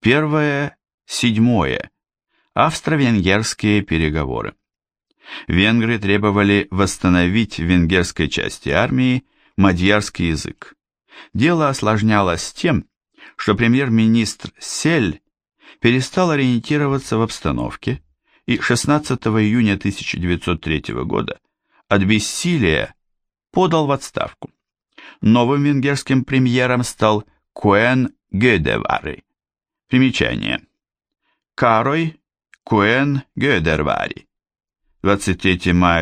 1-7. Австро-венгерские переговоры. Венгры требовали восстановить в венгерской части армии мадьярский язык. Дело осложнялось тем, что премьер-министр Сель перестал ориентироваться в обстановке и 16 июня 1903 года от бессилия подал в отставку. Новым венгерским премьером стал Куен Гёдевари. Примечание. Карой Куен Гёдервари. 23 мая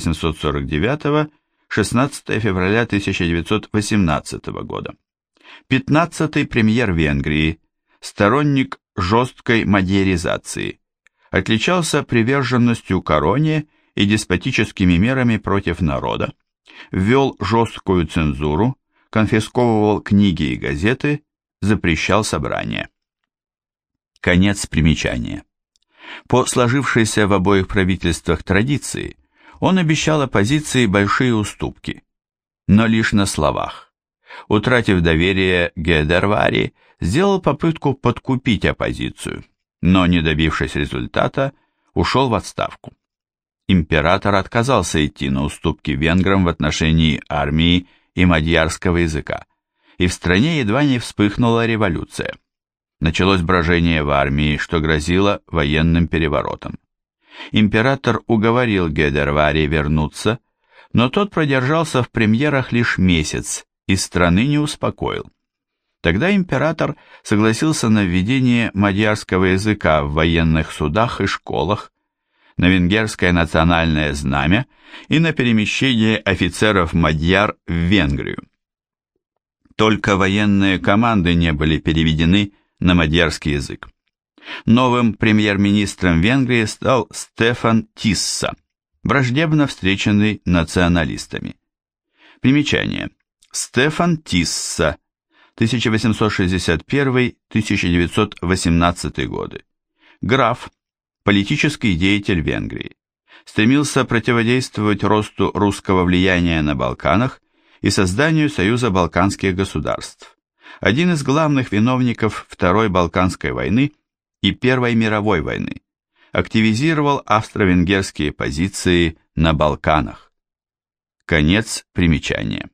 1849, 16 февраля 1918 года. 15-й премьер Венгрии, сторонник жесткой мадьяризации, отличался приверженностью короне и деспотическими мерами против народа, ввел жесткую цензуру, конфисковывал книги и газеты, запрещал собрания. Конец примечания. По сложившейся в обоих правительствах традиции, он обещал оппозиции большие уступки, но лишь на словах. Утратив доверие, Гёдервари сделал попытку подкупить оппозицию, но, не добившись результата, ушел в отставку. Император отказался идти на уступки венграм в отношении армии и мадьярского языка, и в стране едва не вспыхнула революция. Началось брожение в армии, что грозило военным переворотом. Император уговорил Гёдервари вернуться, но тот продержался в премьерах лишь месяц и страны не успокоил. Тогда император согласился на введение мадьярского языка в военных судах и школах, на венгерское национальное знамя и на перемещение офицеров мадьяр в Венгрию. Только военные команды не были переведены на мадьярский язык. Новым премьер-министром Венгрии стал Стефан Тисса, враждебно встреченный националистами. Примечание. Стефан Тисса, 1861-1918 годы. Граф, политический деятель Венгрии. Стремился противодействовать росту русского влияния на Балканах и созданию Союза Балканских государств. Один из главных виновников Второй Балканской войны и Первой мировой войны. Активизировал австро-венгерские позиции на Балканах. Конец примечания.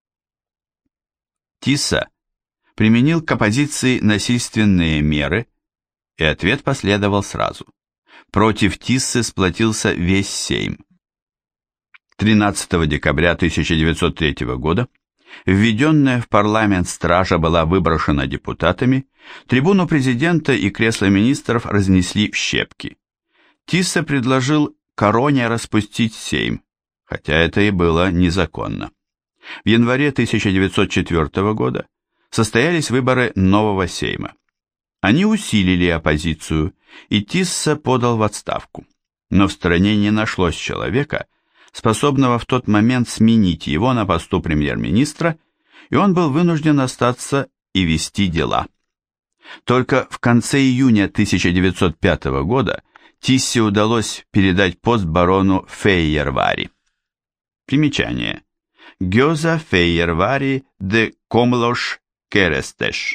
Тисса применил к оппозиции насильственные меры, и ответ последовал сразу. Против Тиссы сплотился весь Сейм. 13 декабря 1903 года введенная в парламент стража была выброшена депутатами, трибуну президента и кресло министров разнесли в щепки. Тисса предложил короне распустить Сейм, хотя это и было незаконно. В январе 1904 года состоялись выборы нового Сейма. Они усилили оппозицию, и Тисса подал в отставку, но в стране не нашлось человека, способного в тот момент сменить его на посту премьер-министра, и он был вынужден остаться и вести дела. Только в конце июня 1905 года Тиссе удалось передать пост барону Фейервари. Примечание. Гёза Фейервари де Комлош Керестеш,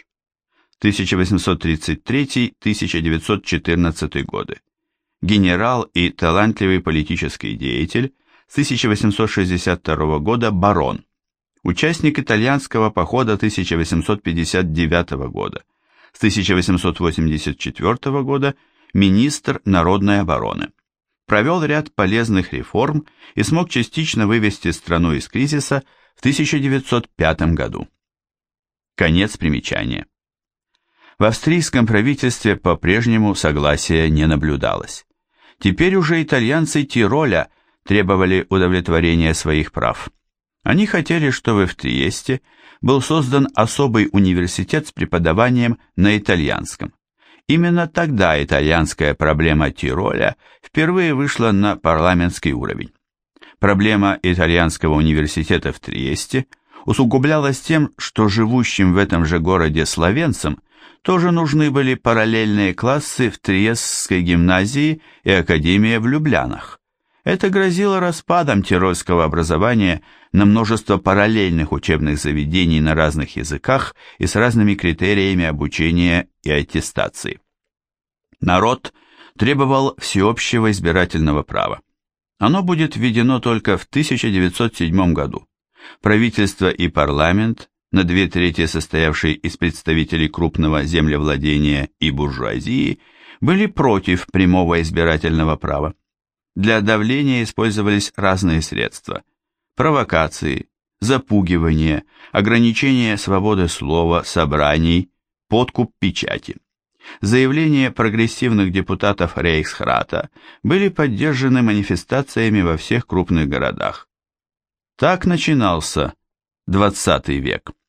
1833-1914 годы. Генерал и талантливый политический деятель, с 1862 года барон, участник итальянского похода 1859 года, с 1884 года министр народной обороны. Провел ряд полезных реформ и смог частично вывести страну из кризиса в 1905 году. Конец примечания. В австрийском правительстве по-прежнему согласия не наблюдалось. Теперь уже итальянцы Тироля требовали удовлетворения своих прав. Они хотели, чтобы в Триесте был создан особый университет с преподаванием на итальянском. Именно тогда итальянская проблема Тироля впервые вышла на парламентский уровень. Проблема итальянского университета в Триесте усугублялась тем, что живущим в этом же городе словенцам тоже нужны были параллельные классы в Триестской гимназии и академия в Люблянах. Это грозило распадом тирольского образования на множество параллельных учебных заведений на разных языках и с разными критериями обучения и аттестации. Народ требовал всеобщего избирательного права. Оно будет введено только в 1907 году. Правительство и парламент, на 2/3 состоявшие из представителей крупного землевладения и буржуазии, были против прямого избирательного права. Для давления использовались разные средства: провокации, запугивание, ограничение свободы слова, собраний, подкуп печати. Заявления прогрессивных депутатов Рейхсрата были поддержаны манифестациями во всех крупных городах. Так начинался XX век.